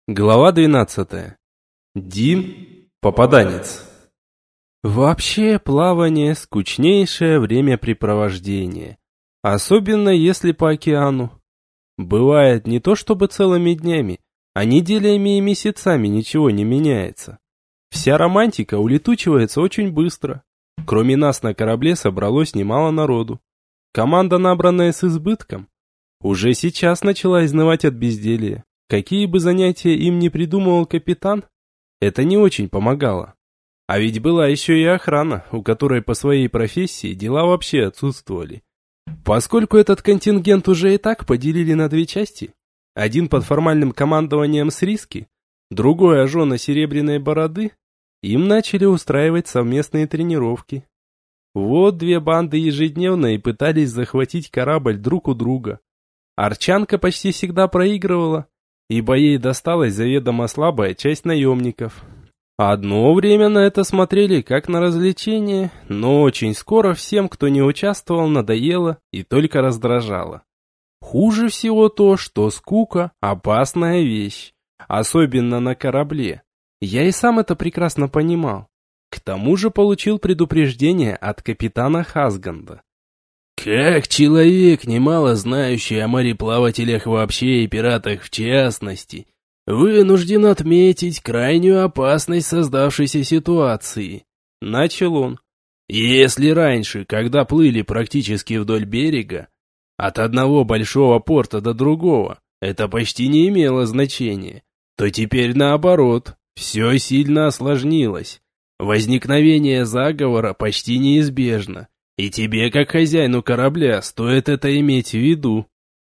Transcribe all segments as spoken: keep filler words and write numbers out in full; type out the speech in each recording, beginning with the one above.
Глава двенадцатая. Дим – попаданец. Вообще, плавание – скучнейшее времяпрепровождение. Особенно если по океану. Бывает не то чтобы целыми днями, а неделями и месяцами ничего не меняется. Вся романтика улетучивается очень быстро. Кроме нас на корабле собралось немало народу. Команда, набранная с избытком, уже сейчас начала изнывать от безделья. Какие бы занятия им ни придумывал капитан, это не очень помогало. А ведь была еще и охрана, у которой по своей профессии дела вообще отсутствовали. Поскольку этот контингент уже и так поделили на две части, один под формальным командованием Сриски, другой Ажона Серебряной Бороды, им начали устраивать совместные тренировки. Вот две банды ежедневно и пытались захватить корабль друг у друга. Арчанка почти всегда проигрывала, ибо ей досталась заведомо слабая часть наемников. Одно время на это смотрели как на развлечение, но очень скоро всем, кто не участвовал, надоело и только раздражало. Хуже всего то, что скука – опасная вещь, особенно на корабле. Я и сам это прекрасно понимал. К тому же получил предупреждение от капитана Хасганда. Как человек, немало знающий о мореплавателях вообще и пиратах в частности, вынужден отметить крайнюю опасность создавшейся ситуации. Начал он. Если раньше, когда плыли практически вдоль берега, от одного большого порта до другого, это почти не имело значения, то теперь наоборот, все сильно осложнилось. Возникновение заговора почти неизбежно. И тебе, как хозяину корабля, стоит это иметь в виду.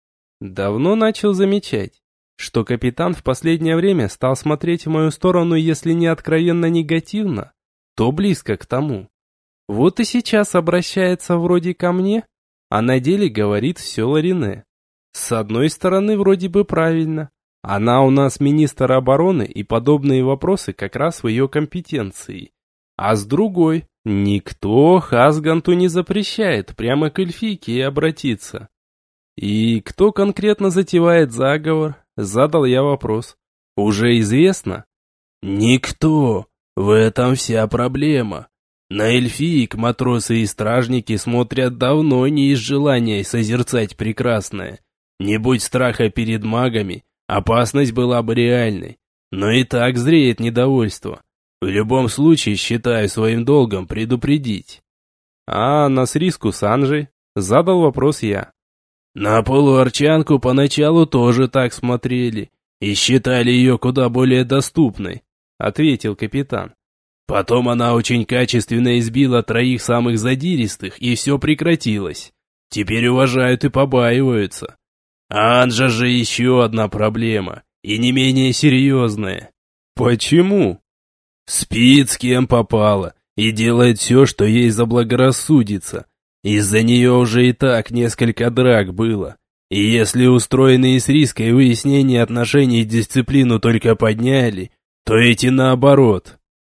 Давно начал замечать, что капитан в последнее время стал смотреть в мою сторону, если не откровенно негативно, то близко к тому. Вот и сейчас обращается вроде ко мне, а на деле говорит все Ларине. С одной стороны, вроде бы правильно. Она у нас министр обороны, и подобные вопросы как раз в ее компетенции. А с другой, никто Хасганту не запрещает прямо к эльфийке и обратиться. И кто конкретно затевает заговор, задал я вопрос. Уже известно? Никто. В этом вся проблема. На эльфиек матросы и стражники смотрят давно не из желания созерцать прекрасное. Не будь страха перед магами, опасность была бы реальной. Но и так зреет недовольство. В любом случае, считаю своим долгом предупредить. А на Сриску с Анжей? Задал вопрос я. На полуарчанку поначалу тоже так смотрели и считали ее куда более доступной, ответил капитан. Потом она очень качественно избила троих самых задиристых, и все прекратилось. Теперь уважают и побаиваются. А Анжа же еще одна проблема, и не менее серьезная. Почему? Спит с кем попало и делает все, что ей заблагорассудится. Из-за нее уже и так несколько драк было. И если устроенные с риской выяснения отношений и дисциплину только подняли, то эти наоборот.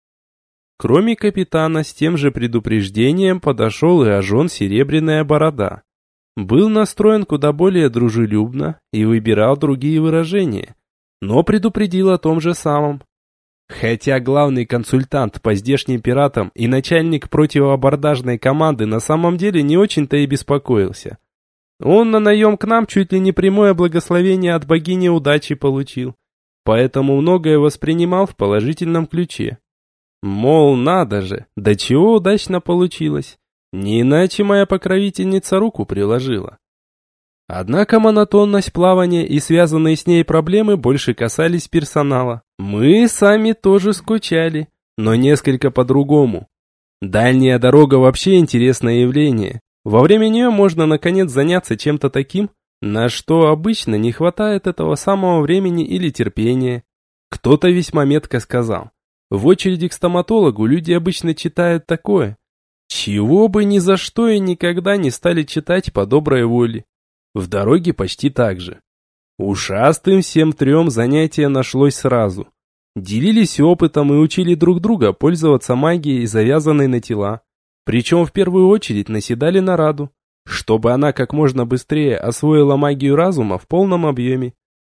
Кроме капитана, с тем же предупреждением подошел и Ажон Серебряная Борода. Был настроен куда более дружелюбно и выбирал другие выражения, но предупредил о том же самом. Хотя главный консультант по здешним пиратам и начальник противоабордажной команды на самом деле не очень-то и беспокоился. Он на наем к нам чуть ли не прямое благословение от богини удачи получил, поэтому многое воспринимал в положительном ключе. Мол, надо же, до чего удачно получилось, не иначе моя покровительница руку приложила. Однако монотонность плавания и связанные с ней проблемы больше касались персонала. Мы сами тоже скучали, но несколько по-другому. Дальняя дорога вообще интересное явление. Во время нее можно наконец заняться чем-то таким, на что обычно не хватает этого самого времени или терпения. Кто-то весьма метко сказал: в очереди к стоматологу люди обычно читают такое, чего бы ни за что и никогда не стали читать по доброй воле. В дороге почти так же. Ушастым всем трем занятие нашлось сразу. Делились опытом и учили друг друга пользоваться магией, завязанной на тела. Причем в первую очередь наседали на Раду, чтобы она как можно быстрее освоила магию разума в полном объеме.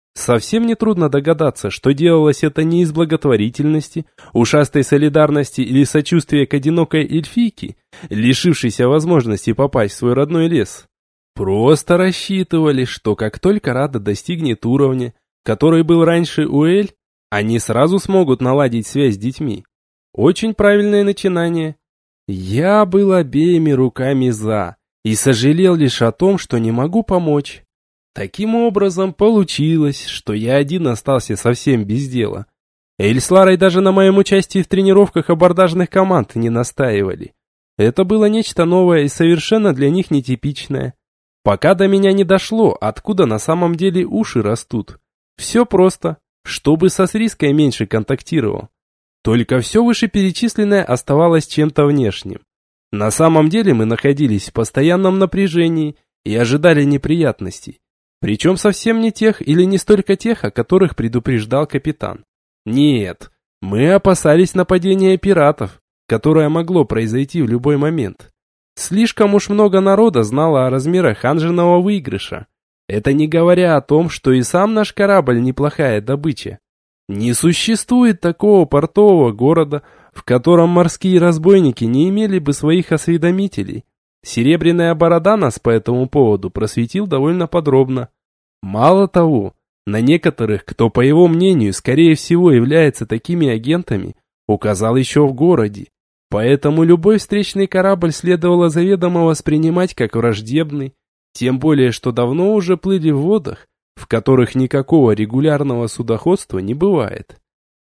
Совсем нетрудно догадаться, что делалось это не из благотворительности, ушастой солидарности или сочувствия к одинокой эльфийке, лишившейся возможности попасть в свой родной лес. Просто рассчитывали, что как только Рада достигнет уровня, который был раньше у Эль, они сразу смогут наладить связь с детьми. Очень правильное начинание. Я был обеими руками за и сожалел лишь о том, что не могу помочь. Таким образом, получилось, что я один остался совсем без дела. Эль с Ларой даже на моем участии в тренировках абордажных команд не настаивали. Это было нечто новое и совершенно для них нетипичное. Пока до меня не дошло, откуда на самом деле уши растут. Все просто, чтобы со Сриской меньше контактировал. Только все вышеперечисленное оставалось чем-то внешним. На самом деле мы находились в постоянном напряжении и ожидали неприятностей. Причем совсем не тех или не столько тех, о которых предупреждал капитан. Нет, мы опасались нападения пиратов, которое могло произойти в любой момент. Слишком уж много народа знало о размерах Анжиного выигрыша. Это не говоря о том, что и сам наш корабль неплохая добыча. Не существует такого портового города, в котором морские разбойники не имели бы своих осведомителей. Серебряная борода нас по этому поводу просветил довольно подробно. Мало того, на некоторых, кто, по его мнению, скорее всего является такими агентами, указал еще в городе. Поэтому любой встречный корабль следовало заведомо воспринимать как враждебный, тем более, что давно уже плыли в водах, в которых никакого регулярного судоходства не бывает.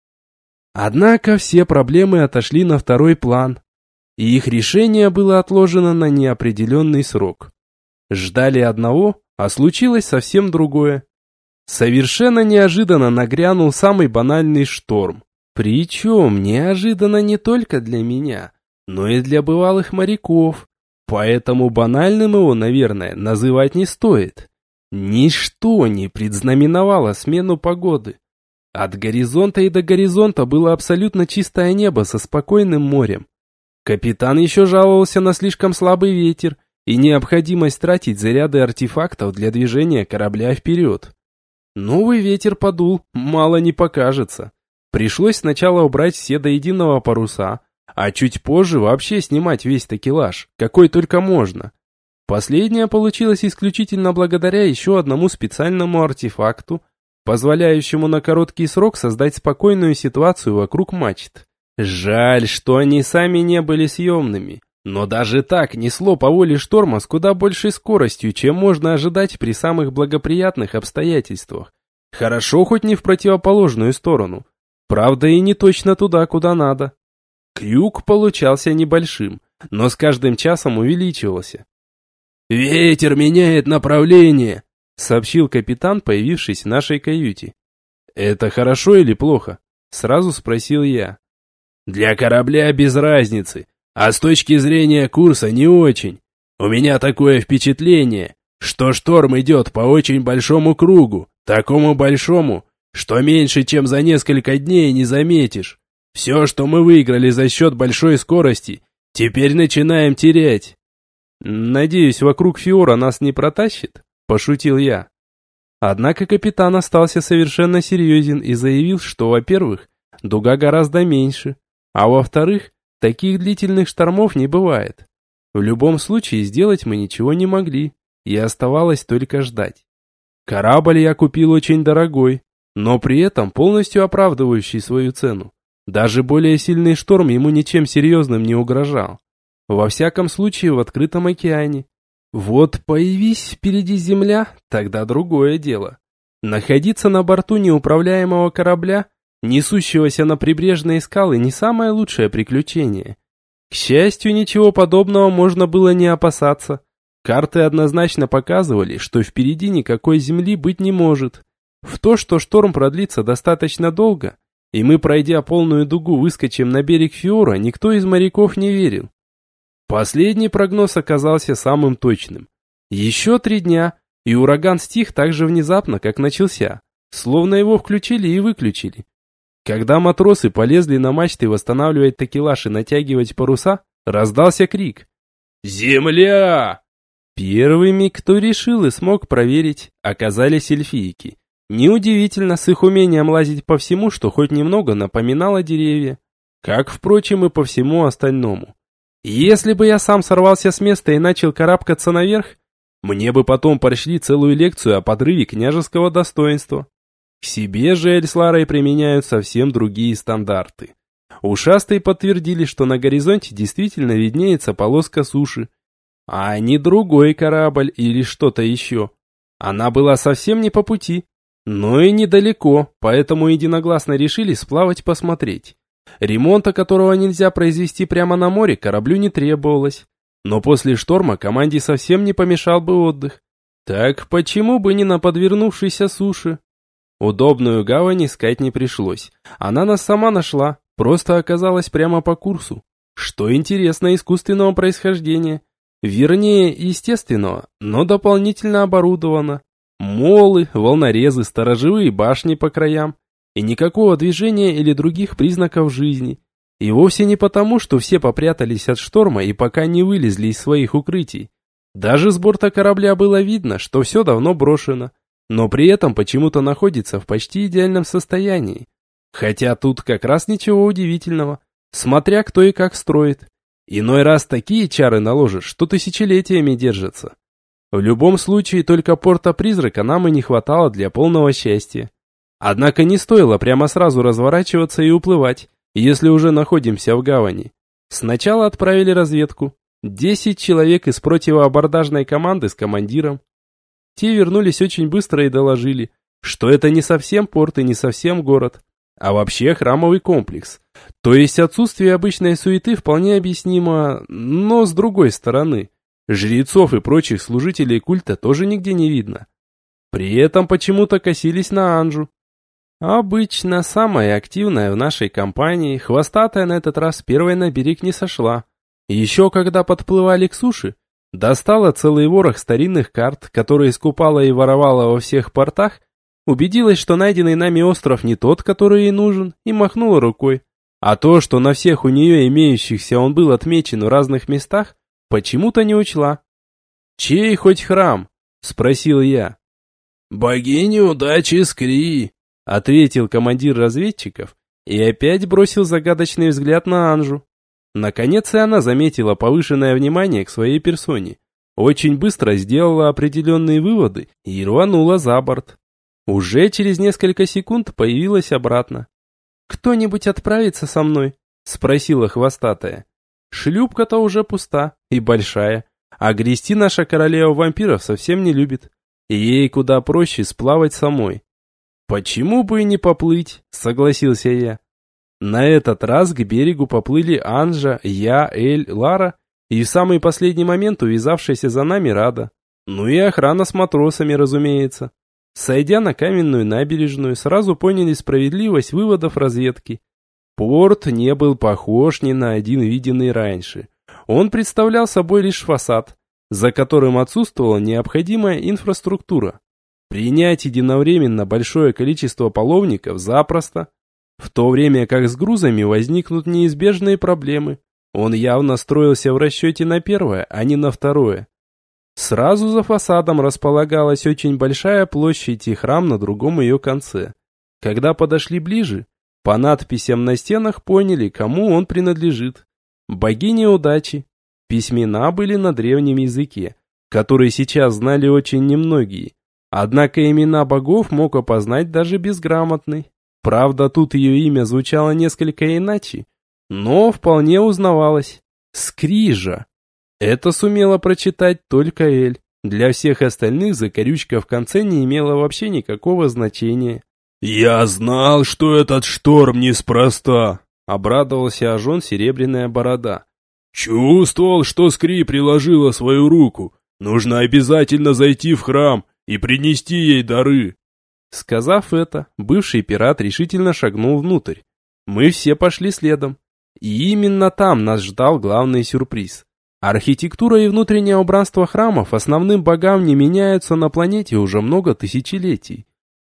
Однако все проблемы отошли на второй план, и их решение было отложено на неопределенный срок. Ждали одного, а случилось совсем другое. Совершенно неожиданно нагрянул самый банальный шторм. Причем неожиданно не только для меня, но и для бывалых моряков. Поэтому банальным его, наверное, называть не стоит. Ничто не предзнаменовало смену погоды. От горизонта и до горизонта было абсолютно чистое небо со спокойным морем. Капитан еще жаловался на слишком слабый ветер и необходимость тратить заряды артефактов для движения корабля вперед. Новый ветер подул, мало не покажется. Пришлось сначала убрать все до единого паруса, а чуть позже вообще снимать весь такелаж, какой только можно. Последнее получилось исключительно благодаря еще одному специальному артефакту, позволяющему на короткий срок создать спокойную ситуацию вокруг мачт. Жаль, что они сами не были съемными, но даже так несло по воле шторма с куда большей скоростью, чем можно ожидать при самых благоприятных обстоятельствах. Хорошо хоть не в противоположную сторону, правда и не точно туда, куда надо. Крюк получался небольшим, но с каждым часом увеличивался. «Ветер меняет направление», — сообщил капитан, появившись в нашей каюте. «Это хорошо или плохо?» — сразу спросил я. «Для корабля без разницы, а с точки зрения курса не очень. У меня такое впечатление, что шторм идет по очень большому кругу, такому большому, что меньше, чем за несколько дней не заметишь. Все, что мы выиграли за счет большой скорости, теперь начинаем терять». «Надеюсь, вокруг Фиора нас не протащит?» – пошутил я. Однако капитан остался совершенно серьезен и заявил, что, во-первых, дуга гораздо меньше, а во-вторых, таких длительных штормов не бывает. В любом случае сделать мы ничего не могли, и оставалось только ждать. Корабль я купил очень дорогой, но при этом полностью оправдывающий свою цену. Даже более сильный шторм ему ничем серьезным не угрожал. Во всяком случае, в открытом океане. Вот появись впереди земля, тогда другое дело. Находиться на борту неуправляемого корабля, несущегося на прибрежные скалы, не самое лучшее приключение. К счастью, ничего подобного можно было не опасаться. Карты однозначно показывали, что впереди никакой земли быть не может. В то, что шторм продлится достаточно долго, и мы, пройдя полную дугу, выскочим на берег Фиора, никто из моряков не верил. Последний прогноз оказался самым точным. Еще три дня, и ураган стих так же внезапно, как начался, словно его включили и выключили. Когда матросы полезли на мачты восстанавливать такелаж и натягивать паруса, раздался крик «Земля!». Первыми, кто решил и смог проверить, оказались эльфийки. Неудивительно с их умением лазить по всему, что хоть немного напоминало деревья. Как, впрочем, и по всему остальному. Если бы я сам сорвался с места и начал карабкаться наверх, мне бы потом прочли целую лекцию о подрыве княжеского достоинства. К себе же Эль с Ларой применяют совсем другие стандарты. Ушастые подтвердили, что на горизонте действительно виднеется полоска суши, а не другой корабль или что-то еще. Она была совсем не по пути, но и недалеко, поэтому единогласно решили сплавать посмотреть. Ремонта, которого нельзя произвести прямо на море, кораблю не требовалось. Но после шторма команде совсем не помешал бы отдых. Так почему бы не на подвернувшейся суше? Удобную гавань искать не пришлось. Она нас сама нашла, просто оказалась прямо по курсу. Что интересно, искусственного происхождения. Вернее, естественного, но дополнительно оборудовано. Молы, волнорезы, сторожевые башни по краям. И никакого движения или других признаков жизни. И вовсе не потому, что все попрятались от шторма и пока не вылезли из своих укрытий. Даже с борта корабля было видно, что все давно брошено, но при этом почему-то находится в почти идеальном состоянии. Хотя тут как раз ничего удивительного, смотря кто и как строит. Иной раз такие чары наложишь, что тысячелетиями держатся. В любом случае, только порта-призрака нам и не хватало для полного счастья. Однако не стоило прямо сразу разворачиваться и уплывать, если уже находимся в гавани. Сначала отправили разведку. Десять человек из противоабордажной команды с командиром. Те вернулись очень быстро и доложили, что это не совсем порт и не совсем город, а вообще храмовый комплекс. То есть отсутствие обычной суеты вполне объяснимо, но с другой стороны, жрецов и прочих служителей культа тоже нигде не видно. При этом почему-то косились на Анжу. Обычно самая активная в нашей компании, хвостатая на этот раз первой на берег не сошла. Еще когда подплывали к суше, достала целый ворох старинных карт, которые скупала и воровала во всех портах, убедилась, что найденный нами остров не тот, который ей нужен, и махнула рукой. А то, что на всех у нее имеющихся он был отмечен в разных местах, почему-то не учла. «Чей хоть храм?» – спросил я. «Богини удачи Скри», – ответил командир разведчиков и опять бросил загадочный взгляд на Анжу. Наконец и она заметила повышенное внимание к своей персоне, очень быстро сделала определенные выводы и рванула за борт. Уже через несколько секунд появилась обратно. «Кто-нибудь отправится со мной?» – спросила хвостатая. Шлюпка-то уже пуста и большая, а грести наша королева вампиров совсем не любит. И ей куда проще сплавать самой. «Почему бы и не поплыть?» – согласился я. На этот раз к берегу поплыли Анжа, я, Эль, Лара и в самый последний момент увязавшаяся за нами Рада. Ну и охрана с матросами, разумеется. Сойдя на каменную набережную, сразу поняли справедливость выводов разведки. Порт не был похож ни на один виденный раньше. Он представлял собой лишь фасад, за которым отсутствовала необходимая инфраструктура. Принять единовременно большое количество половников запросто, в то время как с грузами возникнут неизбежные проблемы. Он явно строился в расчете на первое, а не на второе. Сразу за фасадом располагалась очень большая площадь и храм на другом ее конце. Когда подошли ближе, по надписям на стенах поняли, кому он принадлежит. Богине удачи. Письмена были на древнем языке, который сейчас знали очень немногие. Однако имена богов мог опознать даже безграмотный. Правда, тут ее имя звучало несколько иначе, но вполне узнавалось. Скрижа. Это сумела прочитать только Эль. Для всех остальных закорючка в конце не имела вообще никакого значения. «Я знал, что этот шторм неспроста», — обрадовался Ажон Серебряная Борода. «Чувствовал, что Скри приложила свою руку. Нужно обязательно зайти в храм и принести ей дары». Сказав это, бывший пират решительно шагнул внутрь. Мы все пошли следом. И именно там нас ждал главный сюрприз. Архитектура и внутреннее убранство храмов основным богам не меняются на планете уже много тысячелетий.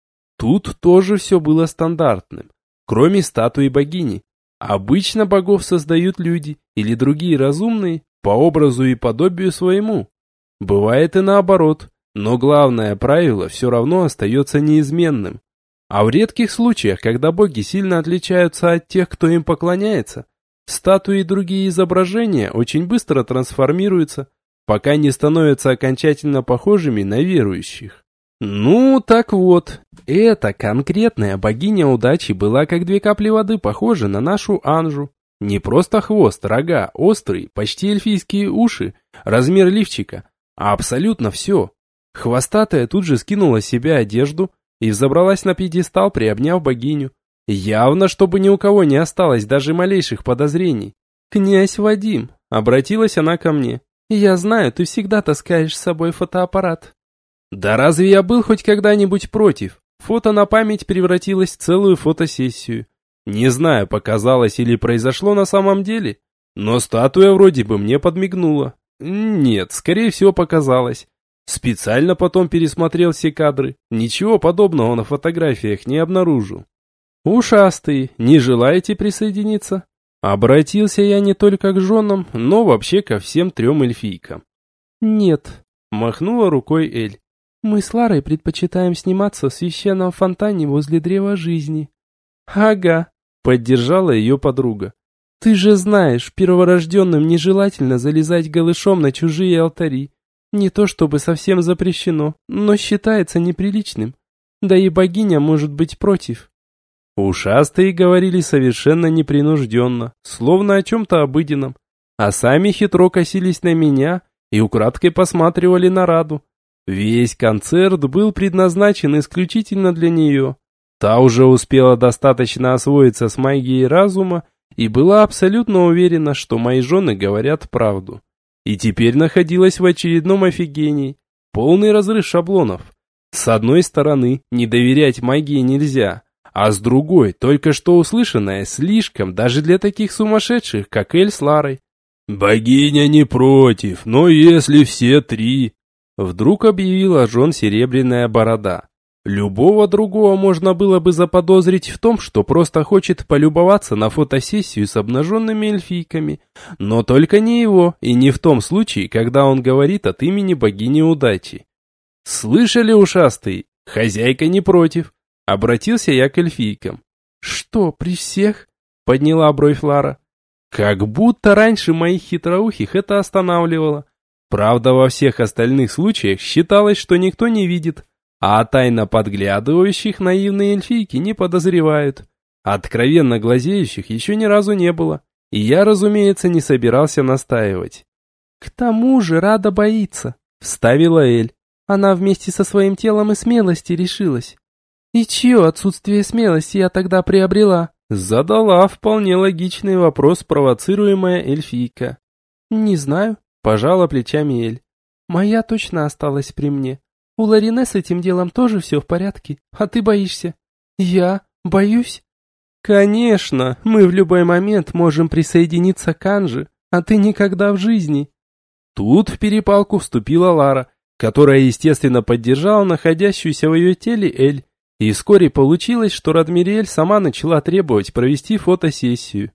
Тут тоже все было стандартным, кроме статуи богини. Обычно богов создают люди или другие разумные по образу и подобию своему. Бывает и наоборот. Но главное правило все равно остается неизменным. А в редких случаях, когда боги сильно отличаются от тех, кто им поклоняется, статуи и другие изображения очень быстро трансформируются, пока не становятся окончательно похожими на верующих. Ну, так вот, эта конкретная богиня удачи была как две капли воды похожа на нашу Анжу. Не просто хвост, рога, острые, почти эльфийские уши, размер лифчика, а абсолютно все. Хвостатая тут же скинула с себя одежду и взобралась на пьедестал, приобняв богиню. Явно, чтобы ни у кого не осталось даже малейших подозрений. «Князь Вадим», — обратилась она ко мне, — «я знаю, ты всегда таскаешь с собой фотоаппарат». Да разве я был хоть когда-нибудь против? Фото на память превратилось в целую фотосессию. Не знаю, показалось или произошло на самом деле, но статуя вроде бы мне подмигнула. Нет, скорее всего показалось. Специально потом пересмотрел все кадры. Ничего подобного на фотографиях не обнаружил. «Ушастые, не желаете присоединиться?» Обратился я не только к женам, но вообще ко всем трем эльфийкам. «Нет», — махнула рукой Эль. «Мы с Ларой предпочитаем сниматься в священном фонтане возле древа жизни». «Ага», — поддержала ее подруга. «Ты же знаешь, перворожденным нежелательно залезать голышом на чужие алтари. Не то чтобы совсем запрещено, но считается неприличным. Да и богиня может быть против». Ушастые говорили совершенно непринужденно, словно о чем-то обыденном, а сами хитро косились на меня и украдкой посматривали на Раду. Весь концерт был предназначен исключительно для нее. Та уже успела достаточно освоиться с магией разума и была абсолютно уверена, что мои жены говорят правду. И теперь находилась в очередном офигении, полный разрыв шаблонов. С одной стороны, не доверять магии нельзя, а с другой, только что услышанное слишком даже для таких сумасшедших, как Эль с Ларой. «Богиня не против, но если все три...» Вдруг объявила жен Серебряная Борода. Любого другого можно было бы заподозрить в том, что просто хочет полюбоваться на фотосессию с обнаженными эльфийками, но только не его, и не в том случае, когда он говорит от имени богини удачи. «Слышали, ушастые? Хозяйка не против», — обратился я к эльфийкам. «Что, при всех?» — подняла бровь Лара. Как будто раньше моих хитроухих это останавливало. Правда, во всех остальных случаях считалось, что никто не видит, а тайно подглядывающих наивные эльфийки не подозревают. Откровенно глазеющих еще ни разу не было, и я, разумеется, не собирался настаивать. «К тому же Рада боится», — вставила Эль. «Она вместе со своим телом и смелости решилась». «И чье отсутствие смелости я тогда приобрела?» — задала вполне логичный вопрос провоцируемая эльфийка. «Не знаю», — пожала плечами Эль. «Моя точно осталась при мне. У Ларине с этим делом тоже все в порядке, а ты боишься». «Я? Боюсь?» «Конечно, мы в любой момент можем присоединиться к Анже, а ты никогда в жизни». Тут в перепалку вступила Лара, которая, естественно, поддержала находящуюся в ее теле Эль, и вскоре получилось, что Радмириэль сама начала требовать провести фотосессию.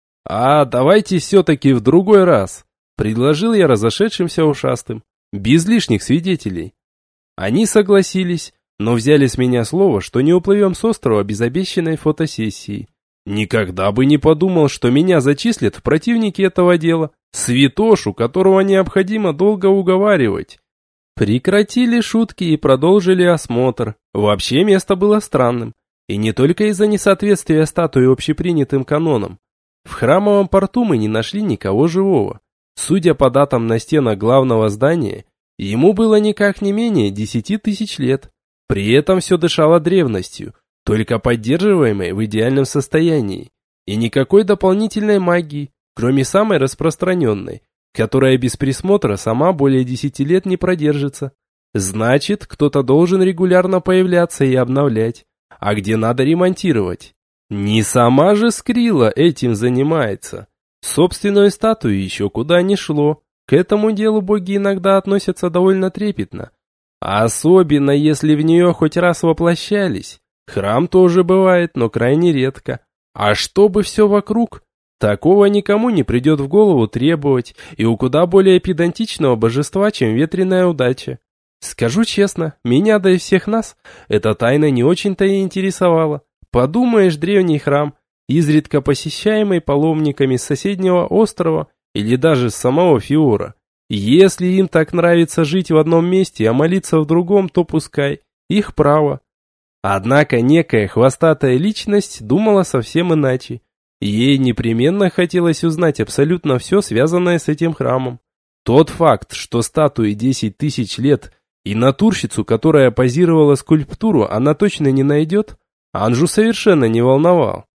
«А давайте все-таки в другой раз», — предложил я разошедшимся ушастым, без лишних свидетелей. Они согласились, но взяли с меня слово, что не уплывем с острова без обещанной фотосессии. Никогда бы не подумал, что меня зачислят в противники этого дела, святошу, которого необходимо долго уговаривать. Прекратили шутки и продолжили осмотр. Вообще место было странным, и не только из-за несоответствия статуи общепринятым канонам. В храмовом порту мы не нашли никого живого. Судя по датам на стенах главного здания, ему было никак не менее десяти тысяч лет. При этом все дышало древностью, только поддерживаемой в идеальном состоянии. И никакой дополнительной магии, кроме самой распространенной, которая без присмотра сама более десяти лет не продержится. Значит, кто-то должен регулярно появляться и обновлять, а где надо ремонтировать. Не сама же Скрилла этим занимается. Собственную статую еще куда ни шло. К этому делу боги иногда относятся довольно трепетно. Особенно, если в нее хоть раз воплощались. Храм тоже бывает, но крайне редко. А чтобы все вокруг... Такого никому не придет в голову требовать, и у куда более педантичного божества, чем ветреная удача. Скажу честно, меня, да и всех нас, эта тайна не очень-то и интересовала. Подумаешь, древний храм, изредка посещаемый паломниками с соседнего острова или даже с самого Фиора. Если им так нравится жить в одном месте, а молиться в другом, то пускай, их право. Однако некая хвостатая личность думала совсем иначе. Ей непременно хотелось узнать абсолютно все, связанное с этим храмом. Тот факт, что статуе десять тысяч лет и натурщицу, которая позировала скульптуру, она точно не найдет, Анжу совершенно не волновал.